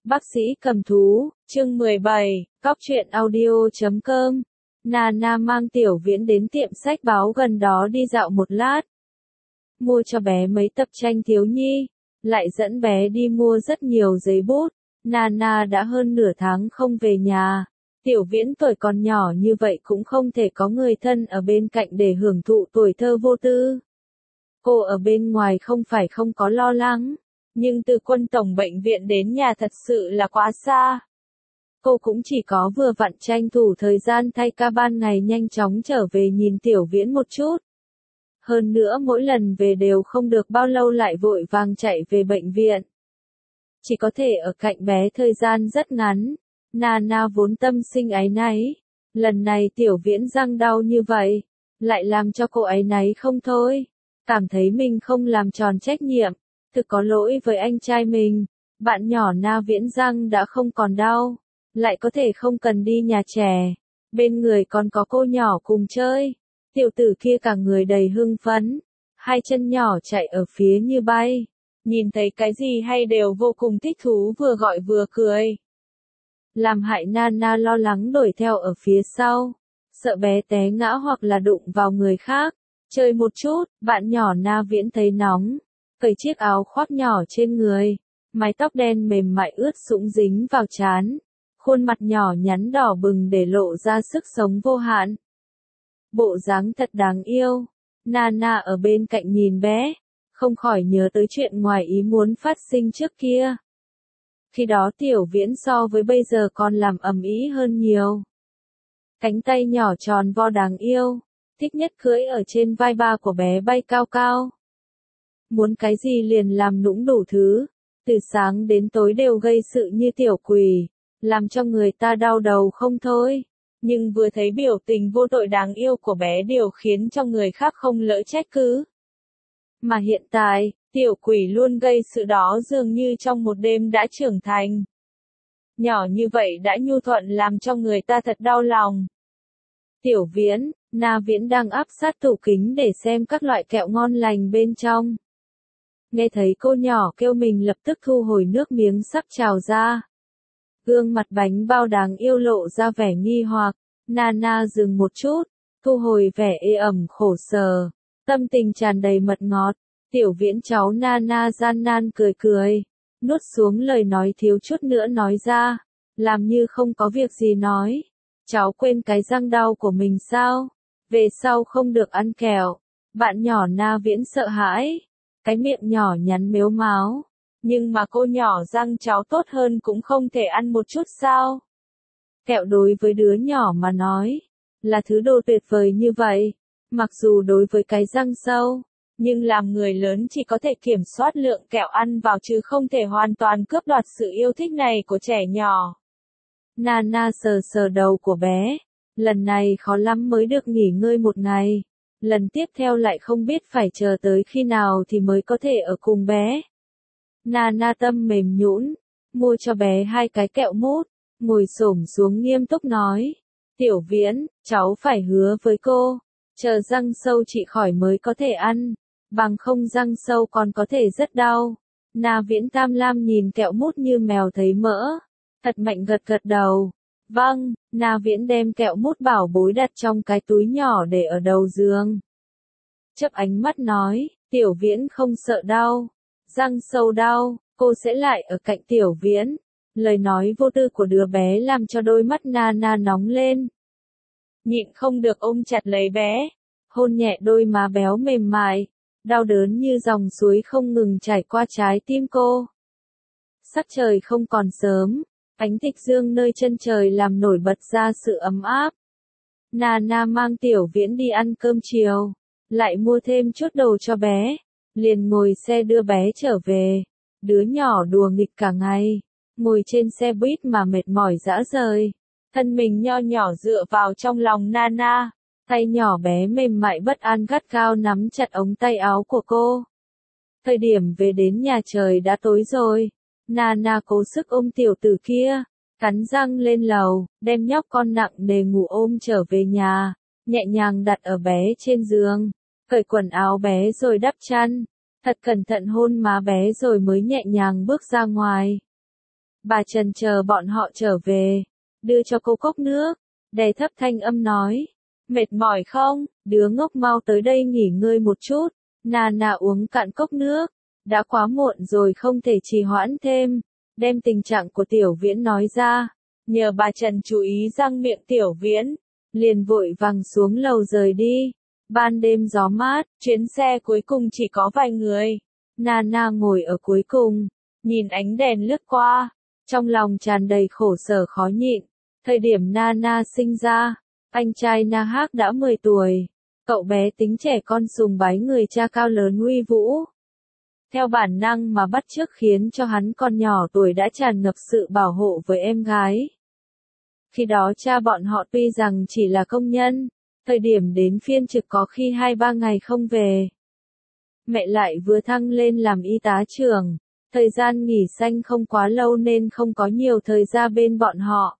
Bác sĩ cầm thú, chương 17, cóc truyện audio.com. Nana mang Tiểu Viễn đến tiệm sách báo gần đó đi dạo một lát. Mua cho bé mấy tập tranh thiếu nhi, lại dẫn bé đi mua rất nhiều giấy bút. Nana đã hơn nửa tháng không về nhà. Tiểu Viễn tuổi còn nhỏ như vậy cũng không thể có người thân ở bên cạnh để hưởng thụ tuổi thơ vô tư. Cô ở bên ngoài không phải không có lo lắng, nhưng từ Quân Tổng bệnh viện đến nhà thật sự là quá xa. Cô cũng chỉ có vừa vặn tranh thủ thời gian thay ca ban ngày nhanh chóng trở về nhìn Tiểu Viễn một chút. Hơn nữa mỗi lần về đều không được bao lâu lại vội vàng chạy về bệnh viện. Chỉ có thể ở cạnh bé thời gian rất ngắn. Nana vốn tâm sinh áy náy. Lần này Tiểu Viễn răng đau như vậy, lại làm cho cô áy náy không thôi. Cảm thấy mình không làm tròn trách nhiệm, thực có lỗi với anh trai mình. Bạn nhỏ Na Viễn răng đã không còn đau, lại có thể không cần đi nhà trẻ. Bên người còn có cô nhỏ cùng chơi. Tiểu tử kia cả người đầy hưng phấn, hai chân nhỏ chạy ở phía như bay. Nhìn thấy cái gì hay đều vô cùng thích thú, vừa gọi vừa cười. Làm hại Nana lo lắng đuổi theo ở phía sau, sợ bé té ngã hoặc là đụng vào người khác. Chơi một chút, bạn nhỏ Na Viễn thấy nóng, cởi chiếc áo khoác nhỏ trên người, mái tóc đen mềm mại ướt sũng dính vào trán, khuôn mặt nhỏ nhắn đỏ bừng để lộ ra sức sống vô hạn. Bộ dáng thật đáng yêu. Nana ở bên cạnh nhìn bé, không khỏi nhớ tới chuyện ngoài ý muốn phát sinh trước kia. Khi đó Tiểu Viễn so với bây giờ còn làm ầm ĩ hơn nhiều. Cánh tay nhỏ tròn vo đáng yêu, thích nhất cưỡi ở trên vai ba của bé bay cao cao. Muốn cái gì liền làm nũng đủ thứ, từ sáng đến tối đều gây sự như tiểu quỷ, làm cho người ta đau đầu không thôi. Nhưng vừa thấy biểu tình vô tội đáng yêu của bé điều khiến cho người khác không lỡ trách cứ. Mà hiện tại, tiểu quỷ luôn gây sự đó dường như trong một đêm đã trưởng thành. Nhỏ như vậy đã nhu thuận làm cho người ta thật đau lòng. Tiểu Viễn, Na Viễn đang áp sát tủ kính để xem các loại kẹo ngon lành bên trong. Nghe thấy cô nhỏ kêu mình lập tức thu hồi nước miếng sắp trào ra. Gương mặt bánh bao đáng yêu lộ ra vẻ nghi hoặc. Nana dừng một chút, thu hồi vẻ ê ẩm khổ sở, tâm tình tràn đầy mật ngọt. Tiểu Viễn cháu Nana gian nan cười cười, nuốt xuống lời nói thiếu chút nữa nói ra, làm như không có việc gì nói. Cháu quên cái răng đau của mình sao? Về sau không được ăn kẹo. Bạn nhỏ Na Viễn sợ hãi, cái miệng nhỏ nhắn mếu máo. Nhưng mà cô nhỏ răng cháu tốt hơn cũng không thể ăn một chút sao? Kẹo đối với đứa nhỏ mà nói, là thứ đồ tuyệt vời như vậy. Mặc dù đối với cái răng sâu, nhưng làm người lớn chỉ có thể kiểm soát lượng kẹo ăn vào chứ không thể hoàn toàn cướp đoạt sự yêu thích này của trẻ nhỏ. Nana sờ sờ đầu của bé, lần này khó lắm mới được nghỉ ngơi một ngày, lần tiếp theo lại không biết phải chờ tới khi nào thì mới có thể ở cùng bé. Nana tâm mềm nhũn, mua cho bé 2 cái kẹo mút, ngồi xổm xuống nghiêm túc nói, Tiểu Viễn, cháu phải hứa với cô, chờ răng sâu trị khỏi mới có thể ăn, bằng không răng sâu còn có thể rất đau. Na Viễn tham lam nhìn kẹo mút như mèo thấy mỡ, thật mạnh gật gật đầu. Vâng, Na Viễn đem kẹo mút bảo bối đặt trong cái túi nhỏ để ở đầu giường. Chớp ánh mắt nói, Tiểu Viễn không sợ đau, răng sâu đau, cô sẽ lại ở cạnh Tiểu Viễn. Lời nói vô tư của đứa bé làm cho đôi mắt Nana nóng lên. Nhịn không được ôm chặt lấy bé, hôn nhẹ đôi má béo mềm mại, đau đớn như dòng suối không ngừng chảy qua trái tim cô. Sắc trời không còn sớm, ánh tịch dương nơi chân trời làm nổi bật ra sự ấm áp. Nana mang Tiểu Viễn đi ăn cơm chiều, lại mua thêm chút đồ cho bé, liền ngồi xe đưa bé trở về. Đứa nhỏ đùa nghịch cả ngày, ngồi trên xe buýt mà mệt mỏi rã rời, thân mình nho nhỏ dựa vào trong lòng Nana, tay nhỏ bé mềm mại bất an gắt gao nắm chặt ống tay áo của cô. Thời điểm về đến nhà trời đã tối rồi, Nana cố sức ôm tiểu tử kia, cắn răng lên lầu, đem nhóc con nặng nề ngủ ôm trở về nhà, nhẹ nhàng đặt ở bé trên giường, cởi quần áo bé rồi đắp chăn, thật cẩn thận hôn má bé rồi mới nhẹ nhàng bước ra ngoài. Bà Trần chờ bọn họ trở về, đưa cho cô cốc nước, đè thấp thanh âm nói. Mệt mỏi không, đứa ngốc mau tới đây nghỉ ngơi một chút. Nana uống cạn cốc nước, đã quá muộn rồi không thể trì hoãn thêm, đem tình trạng của Tiểu Viễn nói ra. Nhờ bà Trần chú ý răng miệng Tiểu Viễn, liền vội vàng xuống lầu rời đi. Ban đêm gió mát, chuyến xe cuối cùng chỉ có vài người. Nana ngồi ở cuối cùng, nhìn ánh đèn lướt qua, trong lòng tràn đầy khổ sở khó nhịn. Thời điểm Nana sinh ra, anh trai Nahak đã 10 tuổi. Cậu bé tính trẻ con sùng bái người cha cao lớn uy vũ. Theo bản năng mà bắt chước khiến cho hắn còn nhỏ tuổi đã tràn ngập sự bảo hộ với em gái. Khi đó cha bọn họ tuy rằng chỉ là công nhân, thời điểm đến phiên trực có khi 2-3 ngày không về. Mẹ lại vừa thăng lên làm y tá trưởng, thời gian nghỉ xanh không quá lâu nên không có nhiều thời gian bên bọn họ.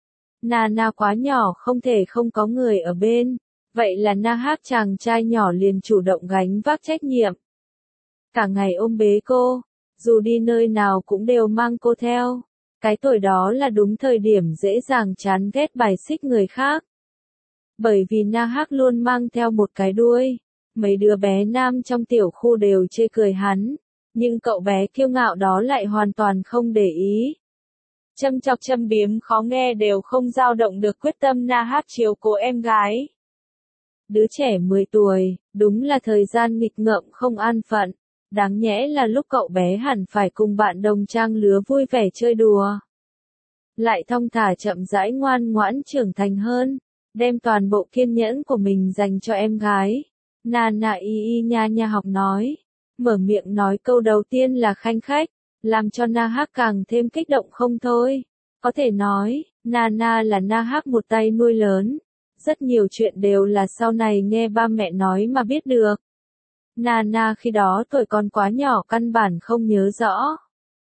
Nana quá nhỏ không thể không có người ở bên, vậy là Nahak chàng trai nhỏ liền chủ động gánh vác trách nhiệm. Cả ngày ôm bế cô, dù đi nơi nào cũng đều mang cô theo. Cái tuổi đó là đúng thời điểm dễ dàng chán ghét bài xích người khác. Bởi vì Nahak luôn mang theo một cái đuôi, mấy đứa bé nam trong tiểu khu đều chê cười hắn, nhưng cậu bé kiêu ngạo đó lại hoàn toàn không để ý. Châm chọc châm biếm khó nghe đều không dao động được quyết tâm Nahak chiều cố em gái. Đứa trẻ 10 tuổi, đúng là thời gian nghịch ngợm không an phận, đáng nhẽ là lúc cậu bé hẳn phải cùng bạn đồng trang lứa vui vẻ chơi đùa. Lại thong thả chậm rãi ngoan ngoãn trưởng thành hơn, đem toàn bộ kiên nhẫn của mình dành cho em gái. Nana y nha nha học nói, mở miệng nói câu đầu tiên là khanh khách, làm cho Nahak càng thêm kích động không thôi. Có thể nói, Nana là Nahak một tay nuôi lớn. Rất nhiều chuyện đều là sau này nghe ba mẹ nói mà biết được. Nana khi đó tuổi còn quá nhỏ căn bản không nhớ rõ.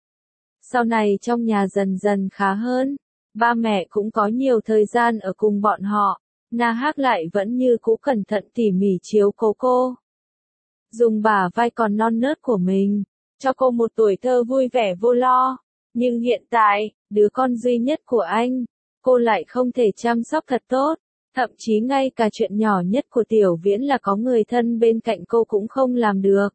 Sau này trong nhà dần dần khá hơn, ba mẹ cũng có nhiều thời gian ở cùng bọn họ. Nahak lại vẫn như cũ cẩn thận tỉ mỉ chiếu cố cô. Dùng bả vai còn non nớt của mình, cho cô một tuổi thơ vui vẻ vô lo. Nhưng hiện tại, đứa con duy nhất của anh, cô lại không thể chăm sóc thật tốt. Thậm chí ngay cả chuyện nhỏ nhất của Tiểu Viễn là có người thân bên cạnh cô cũng không làm được.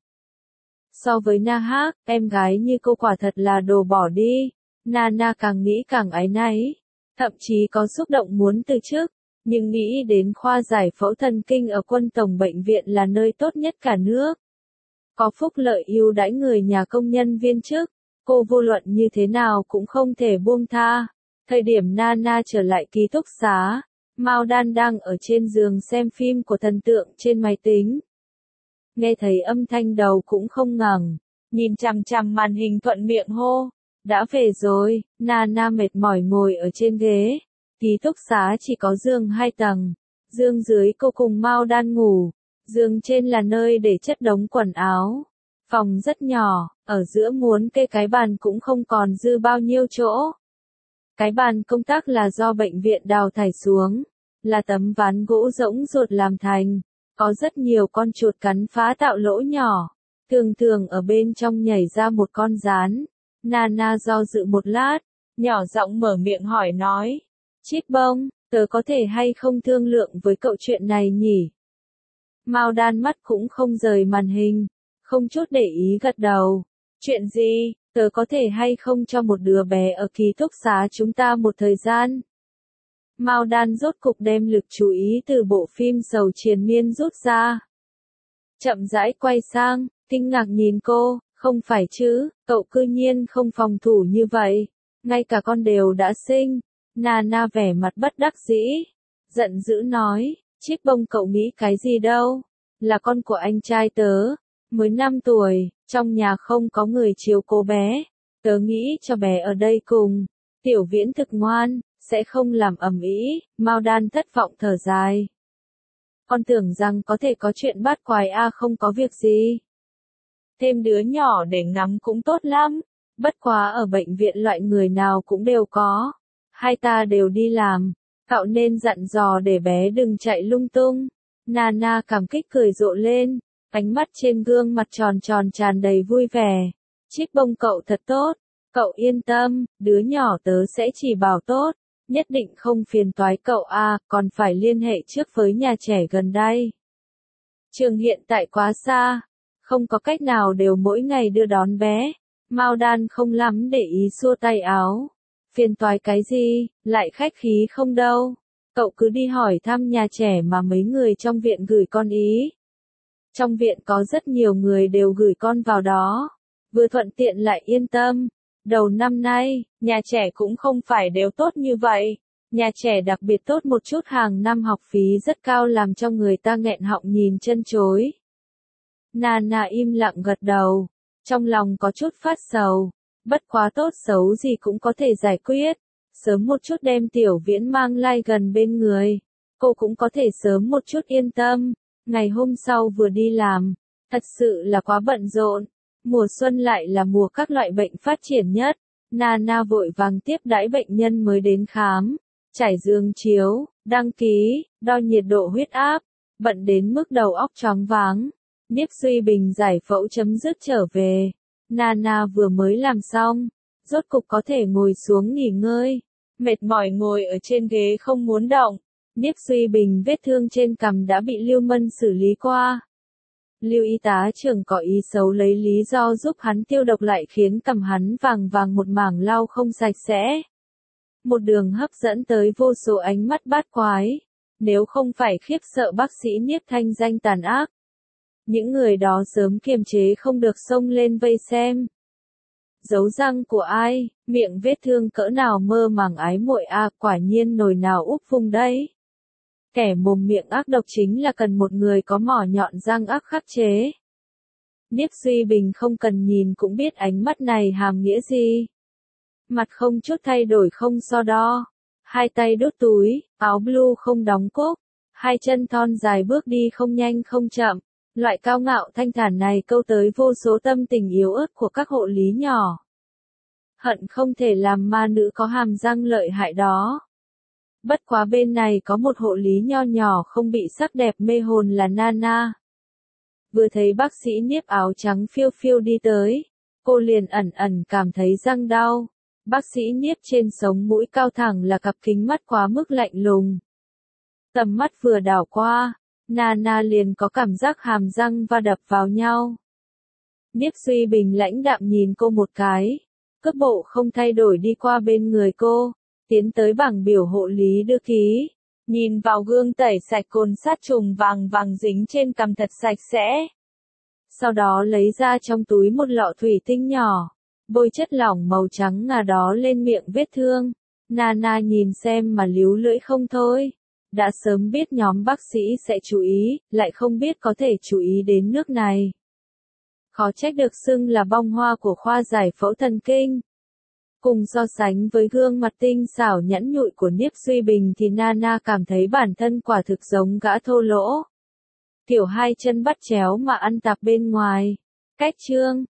So với Nahak, em gái như cô quả thật là đồ bỏ đi. Nana càng nghĩ càng áy náy, thậm chí có xúc động muốn từ chức, nhưng nghĩ đến khoa giải phẫu thần kinh ở Quân Tổng Bệnh viện là nơi tốt nhất cả nước. Có phúc lợi ưu đãi người nhà công nhân viên chức, cô vô luận như thế nào cũng không thể buông tha. Thời điểm Nana trở lại ký túc xá, Mao Đan đang ở trên giường xem phim của thần tượng trên máy tính. Nghe thấy âm thanh đầu cũng không ngẩng, nhìn chằm chằm màn hình thuận miệng hô. Đã về rồi, Nana mệt mỏi ngồi ở trên ghế. Ký túc xá chỉ có giường 2 tầng. Giường dưới cô cùng Mao Đan ngủ. Giường trên là nơi để chất đống quần áo. Phòng rất nhỏ, ở giữa muốn kê cái bàn cũng không còn dư bao nhiêu chỗ. Cái bàn công tác là do bệnh viện đào thải xuống, là tấm ván gỗ rỗng ruột làm thành, có rất nhiều con chuột cắn phá tạo lỗ nhỏ, thường thường ở bên trong nhảy ra một con gián. Nana do dự một lát, nhỏ giọng mở miệng hỏi nói, Chip Bông, tớ có thể hay không thương lượng với cậu chuyện này nhỉ? Mao Đan mắt cũng không rời màn hình, không chút để ý gật đầu. Chuyện gì, tớ có thể hay không cho một đứa bé ở ký túc xá chúng ta một thời gian? Mao Đan rốt cục đem lực chú ý từ bộ phim Sầu Triền Miên rút ra. Chậm rãi quay sang, kinh ngạc nhìn cô, không phải chứ, cậu cư nhiên không phòng thủ như vậy, ngay cả con đều đã sinh. Nana vẻ mặt bất đắc dĩ, giận dữ nói, Chip Bông cậu nghĩ cái gì đâu, là con của anh trai tớ, mới 5 tuổi, trong nhà không có người chiếu cố bé, tớ nghĩ cho bé ở đây cùng, Tiểu Viễn thực ngoan, sẽ không làm ầm ĩ. Mao Đan thất vọng thở dài. Con tưởng rằng có thể có chuyện bát quái không có việc gì. Thêm đứa nhỏ để ngắm cũng tốt lắm, bất quá ở bệnh viện loại người nào cũng đều có. Hai ta đều đi làm, cậu nên dặn dò để bé đừng chạy lung tung. Nana cảm kích cười rộ lên, ánh mắt trên gương mặt tròn tròn tràn đầy vui vẻ. Chip Bông cậu thật tốt, Cậu yên tâm, đứa nhỏ tớ sẽ chỉ bảo tốt, nhất định không phiền toái cậu à, còn phải liên hệ trước với nhà trẻ gần đây. Trường hiện tại quá xa, không có cách nào đều mỗi ngày đưa đón bé. Mao Đan không lắm để ý xua tay áo. Phiền toái cái gì, lại khách khí không đâu. Cậu cứ đi hỏi thăm nhà trẻ mà mấy người trong viện gửi con ý. Trong viện có rất nhiều người đều gửi con vào đó. Vừa thuận tiện lại yên tâm. Đầu năm nay, nhà trẻ cũng không phải đều tốt như vậy. Nhà trẻ đặc biệt tốt một chút, hàng năm học phí rất cao làm cho người ta nghẹn họng nhìn chân chối. Nana im lặng gật đầu. Trong lòng có chút phát sầu. Bất quá tốt xấu gì cũng có thể giải quyết. Sớm một chút đem Tiểu Viễn mang lai gần bên người. Cô cũng có thể sớm một chút yên tâm. Ngày hôm sau vừa đi làm. Thật sự là quá bận rộn. Mùa xuân lại là mùa các loại bệnh phát triển nhất. Nana vội vàng tiếp đãi bệnh nhân mới đến khám. Trải giường chiếu, đăng ký, đo nhiệt độ huyết áp. Bận đến mức đầu óc choáng váng. Niếp Duy Bình giải phẫu chấm dứt trở về. Nana vừa mới làm xong. Rốt cục có thể ngồi xuống nghỉ ngơi. Mệt mỏi ngồi ở trên ghế không muốn động. Niếp Duy Bình vết thương trên cằm đã bị Lưu Mân xử lý qua. Lưu y tá trưởng có ý xấu lấy lý do giúp hắn tiêu độc lại khiến cằm hắn vàng vàng một mảng lau không sạch sẽ. Một đường hấp dẫn tới vô số ánh mắt bát quái. Nếu không phải khiếp sợ bác sĩ Niếp thanh danh tàn ác. Những người đó sớm kiềm chế không được xông lên vây xem. Dấu răng của ai, miệng vết thương cỡ nào mơ màng ái muội à, quả nhiên nồi nào úp vung đấy. Kẻ mồm miệng ác độc chính là cần một người có mỏ nhọn răng ác khắc chế. Niếp Duy Bình không cần nhìn cũng biết ánh mắt này hàm nghĩa gì. Mặt không chút thay đổi không so đo. Hai tay đút túi, áo blue không đóng cúc. Hai chân thon dài bước đi không nhanh không chậm. Loại cao ngạo thanh thản này câu tới vô số tâm tình yếu ớt của các hộ lý nhỏ. Hận không thể làm ma nữ có hàm răng lợi hại đó. Bất quá bên này có một hộ lý nho nhỏ không bị sắc đẹp mê hồn là Nana. Vừa thấy bác sĩ Niếp áo trắng phiêu phiêu đi tới, cô liền ẩn ẩn cảm thấy răng đau. Bác sĩ Niếp trên sống mũi cao thẳng là cặp kính mắt quá mức lạnh lùng. Tầm mắt vừa đảo qua, Nana liền có cảm giác hàm răng va đập vào nhau. Niếp Duy Bình lãnh đạm nhìn cô một cái, cước bộ không thay đổi đi qua bên người cô, tiến tới bảng biểu hộ lý đưa ký, nhìn vào gương tẩy sạch cồn sát trùng vàng vàng dính trên cằm thật sạch sẽ. Sau đó lấy ra trong túi một lọ thủy tinh nhỏ, bôi chất lỏng màu trắng ngà đó lên miệng vết thương. Nana nhìn xem mà líu lưỡi không thôi. Đã sớm biết nhóm bác sĩ sẽ chú ý, lại không biết có thể chú ý đến nước này. Khó trách được xưng là bông hoa của khoa giải phẫu thần kinh. Cùng so sánh với gương mặt tinh xảo nhẵn nhụi của Niếp Duy Bình thì Nana cảm thấy bản thân quả thực giống gã thô lỗ. Kiểu hai chân bắt chéo mà ăn tạp bên ngoài. Cách chương